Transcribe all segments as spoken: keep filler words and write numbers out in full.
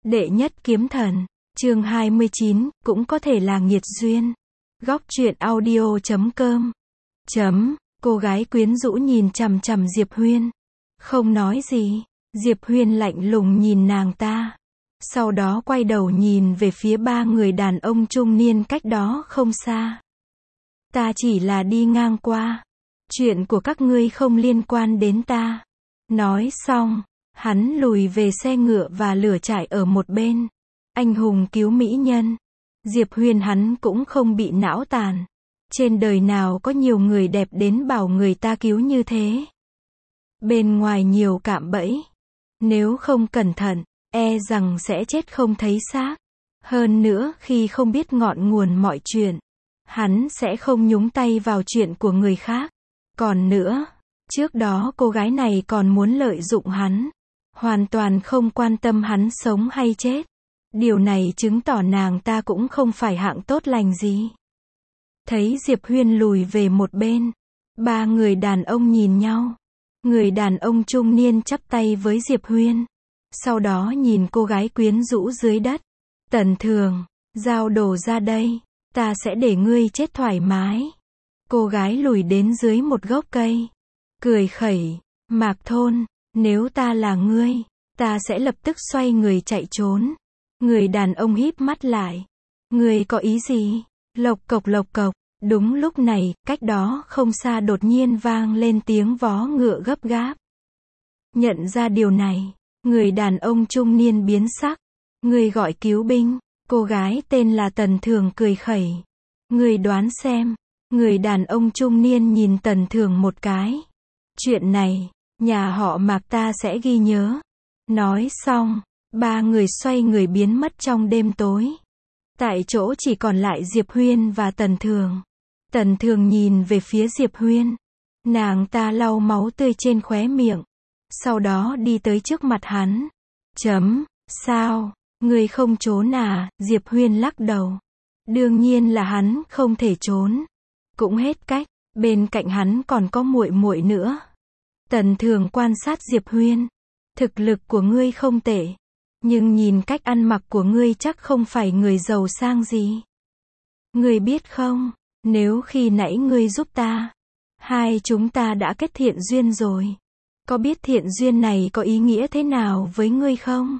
Đệ nhất kiếm thần, chương hai mươi chín, cũng có thể là nghiệt duyên. Góc truyện audio chấm com. Chấm, cô gái quyến rũ nhìn chằm chằm Diệp Huyên. Không nói gì, Diệp Huyên lạnh lùng nhìn nàng ta. Sau đó quay đầu nhìn về phía ba người đàn ông trung niên cách đó không xa. Ta chỉ là đi ngang qua. Chuyện của các ngươi không liên quan đến ta. Nói xong, hắn lùi về xe ngựa và lửa trại ở một bên. Anh hùng cứu mỹ nhân. Diệp Huyên hắn cũng không bị não tàn. Trên đời nào có nhiều người đẹp đến bảo người ta cứu như thế. Bên ngoài nhiều cạm bẫy. Nếu không cẩn thận, e rằng sẽ chết không thấy xác. Hơn nữa khi không biết ngọn nguồn mọi chuyện, hắn sẽ không nhúng tay vào chuyện của người khác. Còn nữa, trước đó cô gái này còn muốn lợi dụng hắn. Hoàn toàn không quan tâm hắn sống hay chết. Điều này chứng tỏ nàng ta cũng không phải hạng tốt lành gì. Thấy Diệp Huyên lùi về một bên, ba người đàn ông nhìn nhau. Người đàn ông trung niên chắp tay với Diệp Huyên. Sau đó nhìn cô gái quyến rũ dưới đất. Tần Thường, giao đồ ra đây, ta sẽ để ngươi chết thoải mái. Cô gái lùi đến dưới một gốc cây. Cười khẩy, Mạc Thôn, nếu ta là ngươi, ta sẽ lập tức xoay người chạy trốn. Người đàn ông híp mắt lại. Ngươi có ý gì? Lộc cộc lộc cộc. Đúng lúc này, cách đó không xa đột nhiên vang lên tiếng vó ngựa gấp gáp. Nhận ra điều này, người đàn ông trung niên biến sắc. Ngươi gọi cứu binh. Cô gái tên là Tần Thường cười khẩy. Ngươi đoán xem. Người đàn ông trung niên nhìn Tần Thường một cái. Chuyện này, nhà họ Mạc ta sẽ ghi nhớ. Nói xong, ba người xoay người biến mất trong đêm tối. Tại chỗ chỉ còn lại Diệp Huyên và Tần Thường. Tần Thường nhìn về phía Diệp Huyên. Nàng ta lau máu tươi trên khóe miệng. Sau đó đi tới trước mặt hắn. Chấm, sao, ngươi không trốn à? Diệp Huyên lắc đầu. Đương nhiên là hắn không thể trốn. Cũng hết cách, bên cạnh hắn còn có muội muội nữa. Tần Thường quan sát Diệp Huyên. Thực lực của ngươi không tệ. Nhưng nhìn cách ăn mặc của ngươi chắc không phải người giàu sang gì. Ngươi biết không, nếu khi nãy ngươi giúp ta, hai chúng ta đã kết thiện duyên rồi. Có biết thiện duyên này có ý nghĩa thế nào với ngươi không?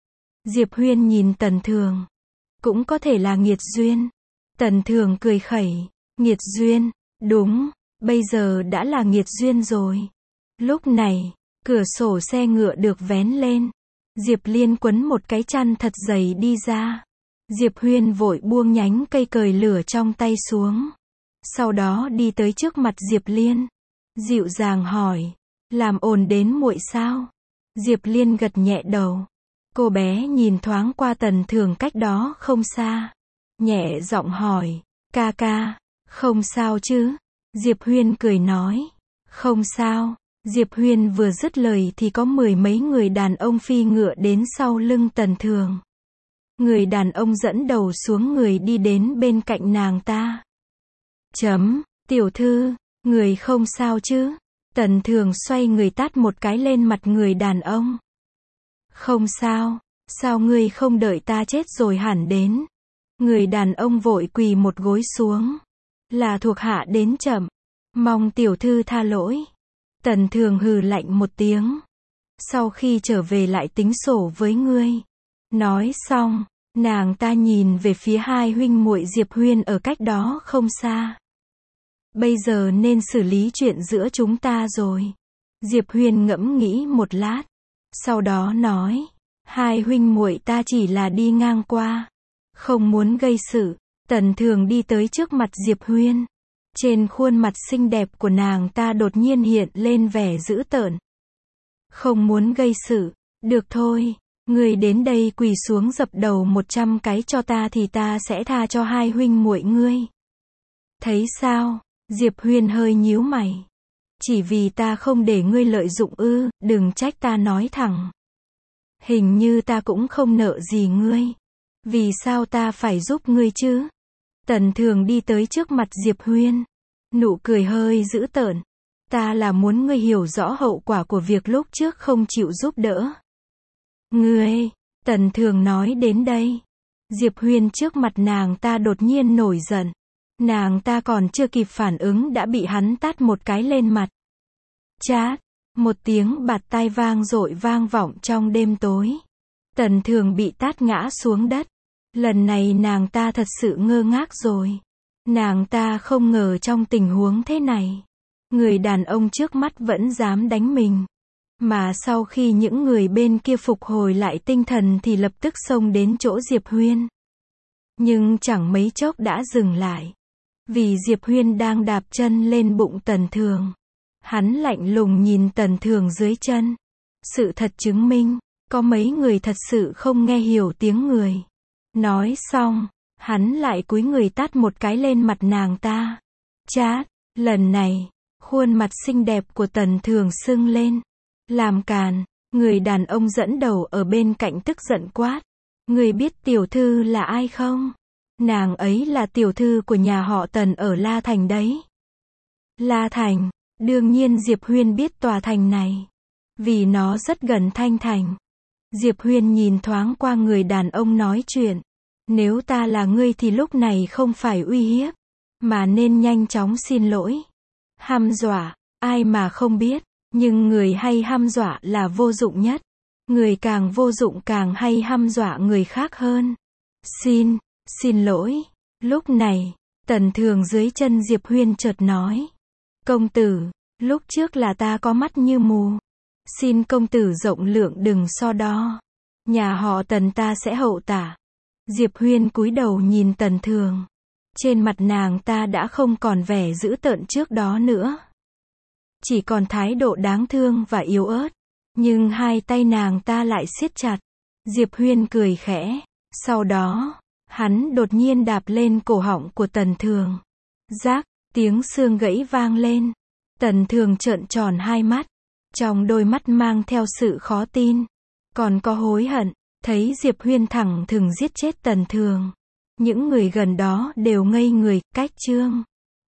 Diệp Huyên nhìn Tần Thường. Cũng có thể là nghiệt duyên. Tần Thường cười khẩy. Nghiệt duyên, đúng, bây giờ đã là nghiệt duyên rồi. Lúc này, cửa sổ xe ngựa được vén lên. Diệp Liên quấn một cái chăn thật dày đi ra. Diệp Huyên vội buông nhánh cây cời lửa trong tay xuống. Sau đó đi tới trước mặt Diệp Liên. Dịu dàng hỏi, làm ồn đến muội sao? Diệp Liên gật nhẹ đầu. Cô bé nhìn thoáng qua Tần Thường cách đó không xa. Nhẹ giọng hỏi, ca ca, không sao chứ? Diệp Huyên cười nói, không sao. Diệp Huyên vừa dứt lời thì có mười mấy người đàn ông phi ngựa đến sau lưng Tần Thường. Người đàn ông dẫn đầu xuống người đi đến bên cạnh nàng ta. Chấm, tiểu thư, người không sao chứ? Tần Thường xoay người tát một cái lên mặt người đàn ông. Không sao, sao ngươi không đợi ta chết rồi hẳn đến? Người đàn ông vội quỳ một gối xuống. Là thuộc hạ đến chậm. Mong tiểu thư tha lỗi. Tần Thường hừ lạnh một tiếng. Sau khi trở về lại tính sổ với ngươi. Nói xong, nàng ta nhìn về phía hai huynh muội Diệp Huyên ở cách đó không xa. Bây giờ nên xử lý chuyện giữa chúng ta rồi. Diệp Huyên ngẫm nghĩ một lát. Sau đó nói, hai huynh muội ta chỉ là đi ngang qua. Không muốn gây sự. Tần Thường đi tới trước mặt Diệp Huyên. Trên khuôn mặt xinh đẹp của nàng ta đột nhiên hiện lên vẻ dữ tợn. Không muốn gây sự, được thôi, ngươi đến đây quỳ xuống dập đầu một trăm cái cho ta thì ta sẽ tha cho hai huynh muội ngươi. Thấy sao? Diệp Huyên hơi nhíu mày. Chỉ vì ta không để ngươi lợi dụng ư? Đừng trách ta nói thẳng. Hình như ta cũng không nợ gì ngươi. Vì sao ta phải giúp ngươi chứ? Tần Thường đi tới trước mặt Diệp Huyên. Nụ cười hơi dữ tợn. Ta là muốn ngươi hiểu rõ hậu quả của việc lúc trước không chịu giúp đỡ. Ngươi, Tần Thường nói đến đây. Diệp Huyên trước mặt nàng ta đột nhiên nổi giận. Nàng ta còn chưa kịp phản ứng đã bị hắn tát một cái lên mặt. Chát, một tiếng bạt tai vang dội vang vọng trong đêm tối. Tần Thường bị tát ngã xuống đất. Lần này nàng ta thật sự ngơ ngác rồi. Nàng ta không ngờ trong tình huống thế này, người đàn ông trước mắt vẫn dám đánh mình. Mà sau khi những người bên kia phục hồi lại tinh thần thì lập tức xông đến chỗ Diệp Huyên. Nhưng chẳng mấy chốc đã dừng lại. Vì Diệp Huyên đang đạp chân lên bụng Tần Thường. Hắn lạnh lùng nhìn Tần Thường dưới chân. Sự thật chứng minh, có mấy người thật sự không nghe hiểu tiếng người. Nói xong, hắn lại cúi người tát một cái lên mặt nàng ta. Chát, lần này, khuôn mặt xinh đẹp của Tần Thường sưng lên. Làm càn, người đàn ông dẫn đầu ở bên cạnh tức giận quát. Người biết tiểu thư là ai không? Nàng ấy là tiểu thư của nhà họ Tần ở La Thành đấy. La Thành, đương nhiên Diệp Huyên biết tòa thành này. Vì nó rất gần Thanh Thành. Diệp Huyên nhìn thoáng qua người đàn ông nói chuyện. Nếu ta là ngươi thì lúc này không phải uy hiếp, mà nên nhanh chóng xin lỗi. Hăm dọa, ai mà không biết, nhưng người hay hăm dọa là vô dụng nhất. Người càng vô dụng càng hay hăm dọa người khác hơn. Xin, xin lỗi. Lúc này, Tần Thường dưới chân Diệp Huyên chợt nói. Công tử, lúc trước là ta có mắt như mù. Xin công tử rộng lượng đừng so đo. Nhà họ Tần ta sẽ hậu tả. Diệp Huyên cúi đầu nhìn Tần Thường. Trên mặt nàng ta đã không còn vẻ dữ tợn trước đó nữa. Chỉ còn thái độ đáng thương và yếu ớt. Nhưng hai tay nàng ta lại siết chặt. Diệp Huyên cười khẽ. Sau đó, hắn đột nhiên đạp lên cổ họng của Tần Thường. Rác, tiếng xương gãy vang lên. Tần Thường trợn tròn hai mắt. Trong đôi mắt mang theo sự khó tin. Còn có hối hận. Thấy Diệp Huyên thẳng thừng giết chết Tần Thường. Những người gần đó đều ngây người, cách trương.